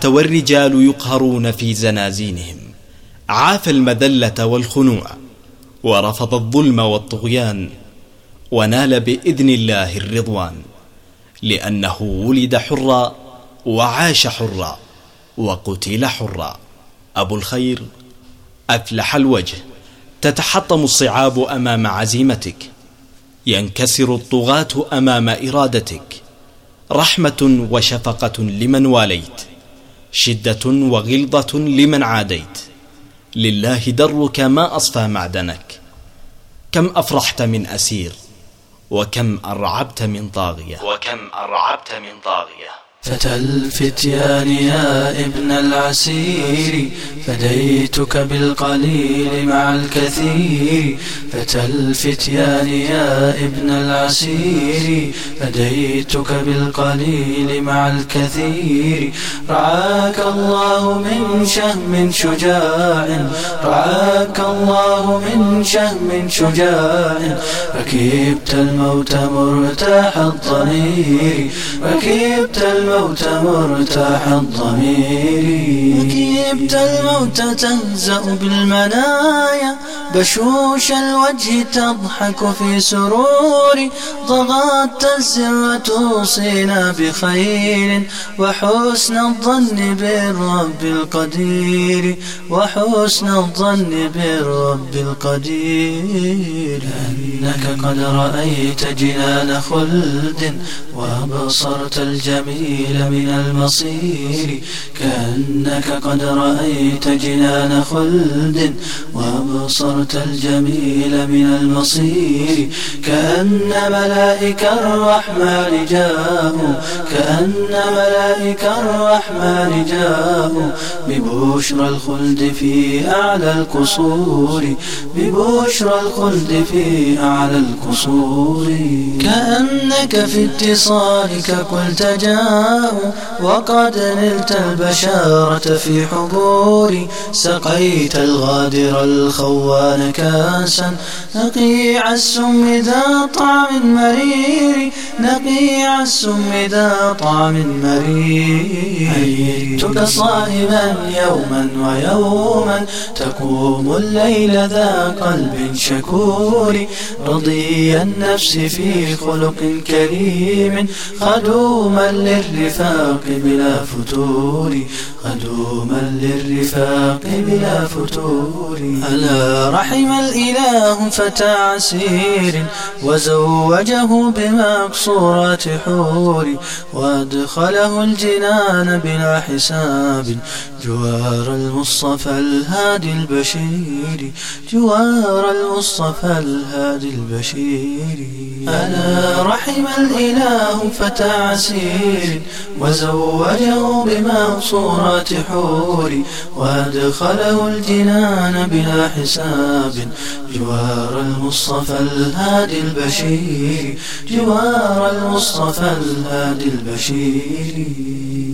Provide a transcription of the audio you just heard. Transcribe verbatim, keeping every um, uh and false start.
الأمة والرجال يقهرون في زنازينهم، عاف المذلة والخنوع ورفض الظلم والطغيان، ونال بإذن الله الرضوان، لأنه ولد حرا وعاش حرا وقتل حرا. أبو الخير أفلح الوجه، تتحطم الصعاب أمام عزيمتك، ينكسر الطغاة أمام إرادتك، رحمة وشفقة لمن واليت، شدة وغلظة لمن عاديت، لله درك ما أصفى معدنك، كم أفرحت من أسير وكم أرعبت من طاغية وكم أرعبت من طاغية. فتى الفتيان يا ابن العسير، فديتك بالقليل مع الكثير. فتى الفتيان يا ابن العسير، فديتك بالقليل مع الكثير. رعاك الله من شهم شجاع، رعاك الله من شهم شجاع. ركبت الموت مرتاح الضمير، ركبت الموت الموت مرتاح الضمير. ركبت الموت تهزأ بالمنايا، بشوش الوجه تضحك في سرور. ضغطت الزر توصينا بخير، وحسن الظن بالرب القدير، وحسن الظن بالرب القدير. كأنك قد رأيت جنان خلد، وأبصرت الجميل من المصير. كأنك قد رأيت جنان خلد، وأبصرت الجميل من المصير. كأن ملائك الرحمن جاءوا، كأن ملائك الرحمن جاءوا، ببشرى الخلد في أعلى القصور، ببشرى الخلد في أعلى القصور. كأنك في اتصالك قلت جاءوا، وقد نلت البشارة في حبوري. سقيت الغادر الخوان كاسا، نقيع السم ذا طعم مرير، نقيع السم ذا طعم مرير. أيدتك صائما يوما ويوما، تقوم الليل ذا قلب شكور. رضي النفس في خلق كريم، خدوما للرفاق بلا فتور، خدوما للرفاق بلا فتور. ألا رحم الإله فتى عسير، وزوجه بمقصورات حور. وأدخله الجنان بلا حساب، جوار المصطفى الهادي البشير، جوار المصطفى الهادي البشير. ألا رحم الإله فتى عسير، وزوجه بمقصورات حور. وأدخله الجنان بلا حساب، جوار المصطفى الهادي البشير، جوار المصطفى الهادي البشير.